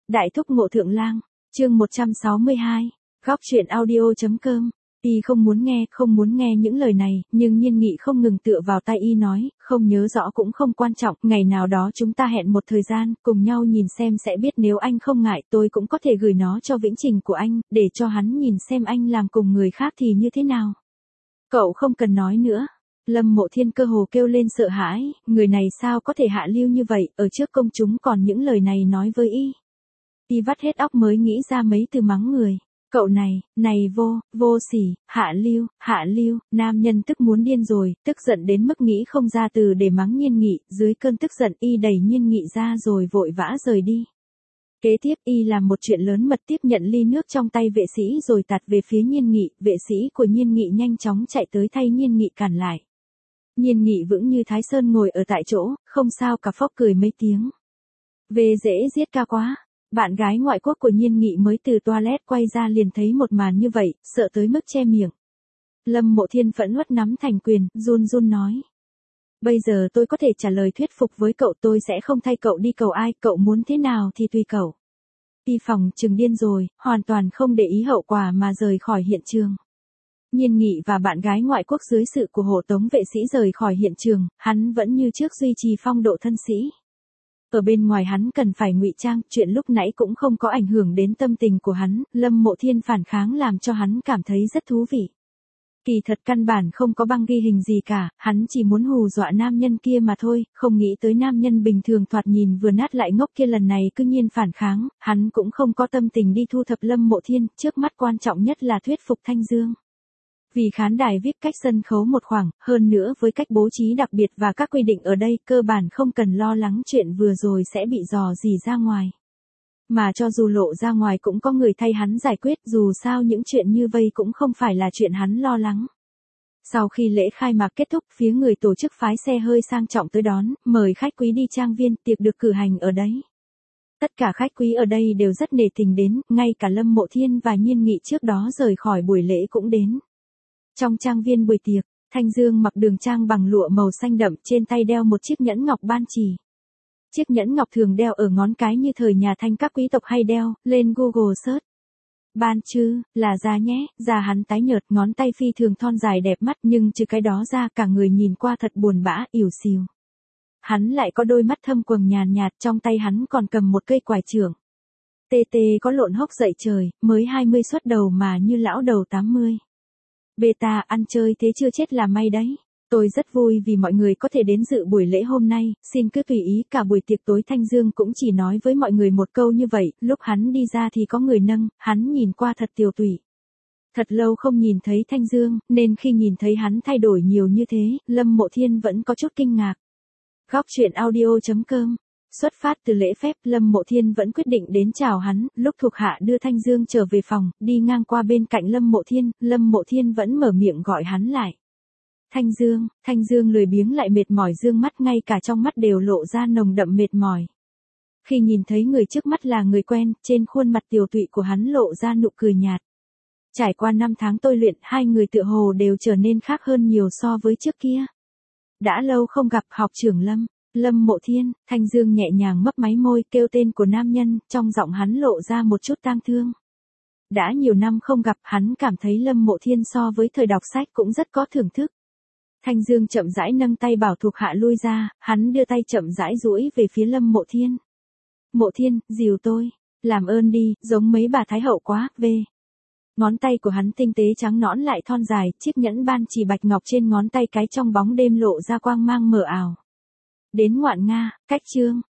Đại thúc Ngộ Thượng Lang, chương 162, góc truyện audio.com. Y không muốn nghe những lời này, nhưng Nhiên Nghị không ngừng tựa vào tay Y nói, không nhớ rõ cũng không quan trọng, ngày nào đó chúng ta hẹn một thời gian, cùng nhau nhìn xem sẽ biết, nếu anh không ngại tôi cũng có thể gửi nó cho Vĩnh Trình của anh, để cho hắn nhìn xem anh làm cùng người khác thì như thế nào. Cậu không cần nói nữa. Lâm Mộ Thiên cơ hồ kêu lên sợ hãi, người này sao có thể hạ lưu như vậy, ở trước công chúng còn những lời này nói với Y. Y vắt hết óc mới nghĩ ra mấy từ mắng người. Cậu này vô sỉ, hạ lưu, nam nhân tức muốn điên rồi, tức giận đến mức nghĩ không ra từ để mắng Nhiên Nghị, dưới cơn tức giận Y đẩy Nhiên Nghị ra rồi vội vã rời đi. Kế tiếp Y làm một chuyện lớn mật, tiếp nhận ly nước trong tay vệ sĩ rồi tạt về phía Nhiên Nghị, vệ sĩ của Nhiên Nghị nhanh chóng chạy tới thay Nhiên Nghị cản lại. Nhiên Nghị vững như Thái Sơn ngồi ở tại chỗ, không sao cả, phốc cười mấy tiếng. Về dễ giết ca quá. Bạn gái ngoại quốc của Nhiên Nghị mới từ toilet quay ra liền thấy một màn như vậy, sợ tới mức che miệng. Lâm Mộ Thiên phẫn uất nắm thành quyền, run nói. Bây giờ tôi có thể trả lời thuyết phục với cậu, tôi sẽ không thay cậu đi cầu ai, cậu muốn thế nào thì tùy cậu. Y phòng chừng điên rồi, hoàn toàn không để ý hậu quả mà rời khỏi hiện trường. Nhiên Nghị và bạn gái ngoại quốc dưới sự của hộ tống vệ sĩ rời khỏi hiện trường, hắn vẫn như trước duy trì phong độ thân sĩ. Ở bên ngoài hắn cần phải ngụy trang, chuyện lúc nãy cũng không có ảnh hưởng đến tâm tình của hắn, Lâm Mộ Thiên phản kháng làm cho hắn cảm thấy rất thú vị. Kỳ thật căn bản không có băng ghi hình gì cả, hắn chỉ muốn hù dọa nam nhân kia mà thôi, không nghĩ tới nam nhân bình thường thoạt nhìn vừa nát lại ngốc kia lần này cứ nhiên phản kháng, hắn cũng không có tâm tình đi thu thập Lâm Mộ Thiên, trước mắt quan trọng nhất là thuyết phục Thanh Dương. Vì khán đài VIP cách sân khấu một khoảng, hơn nữa với cách bố trí đặc biệt và các quy định ở đây, cơ bản không cần lo lắng chuyện vừa rồi sẽ bị dò dỉ ra ngoài. Mà cho dù lộ ra ngoài cũng có người thay hắn giải quyết, dù sao những chuyện như vây cũng không phải là chuyện hắn lo lắng. Sau khi lễ khai mạc kết thúc, phía người tổ chức phái xe hơi sang trọng tới đón, mời khách quý đi trang viên, tiệc được cử hành ở đấy. Tất cả khách quý ở đây đều rất nể tình đến, ngay cả Lâm Mộ Thiên và Nhiên Nghị trước đó rời khỏi buổi lễ cũng đến. Trong trang viên buổi tiệc, Thanh Dương mặc đường trang bằng lụa màu xanh đậm, trên tay đeo một chiếc nhẫn ngọc ban chỉ. Chiếc nhẫn ngọc thường đeo ở ngón cái như thời nhà Thanh các quý tộc hay đeo, lên Google search. Ban chư, là da nhé, da hắn tái nhợt, ngón tay phi thường thon dài đẹp mắt, nhưng trừ cái đó ra cả người nhìn qua thật buồn bã, ỉu xìu. Hắn lại có đôi mắt thâm quầng nhàn nhạt, trong tay hắn còn cầm một cây quải trưởng. Tê có lộn hốc dậy trời, mới 20 xuất đầu mà như lão đầu 80. Beta, ăn chơi thế chưa chết là may đấy. Tôi rất vui vì mọi người có thể đến dự buổi lễ hôm nay, xin cứ tùy ý. Cả buổi tiệc tối Thanh Dương cũng chỉ nói với mọi người một câu như vậy, lúc hắn đi ra thì có người nâng, hắn nhìn qua thật tiều tụy. Thật lâu không nhìn thấy Thanh Dương, nên khi nhìn thấy hắn thay đổi nhiều như thế, Lâm Mộ Thiên vẫn có chút kinh ngạc. Góc truyện audio.com. Xuất phát từ lễ phép, Lâm Mộ Thiên vẫn quyết định đến chào hắn, lúc thuộc hạ đưa Thanh Dương trở về phòng, đi ngang qua bên cạnh Lâm Mộ Thiên vẫn mở miệng gọi hắn lại. Thanh Dương lười biếng lại mệt mỏi dương mắt, ngay cả trong mắt đều lộ ra nồng đậm mệt mỏi. Khi nhìn thấy người trước mắt là người quen, trên khuôn mặt tiều tụy của hắn lộ ra nụ cười nhạt. Trải qua 5 tháng tôi luyện, hai người tựa hồ đều trở nên khác hơn nhiều so với trước kia. Đã lâu không gặp học trưởng Lâm Mộ Thiên. Thanh Dương nhẹ nhàng mấp máy môi kêu tên của nam nhân, trong giọng hắn lộ ra một chút tang thương. Đã nhiều năm không gặp, hắn cảm thấy Lâm Mộ Thiên so với thời đọc sách cũng rất có thưởng thức. Thanh Dương chậm rãi nâng tay bảo thuộc hạ lui ra, hắn đưa tay chậm rãi duỗi về phía Lâm Mộ Thiên. Mộ Thiên, dìu tôi, làm ơn đi, giống mấy bà thái hậu quá, về. Ngón tay của hắn tinh tế trắng nõn lại thon dài, chiếc nhẫn ban chỉ bạch ngọc trên ngón tay cái trong bóng đêm lộ ra quang mang mờ ảo. Đến ngoạn nga, cách chương.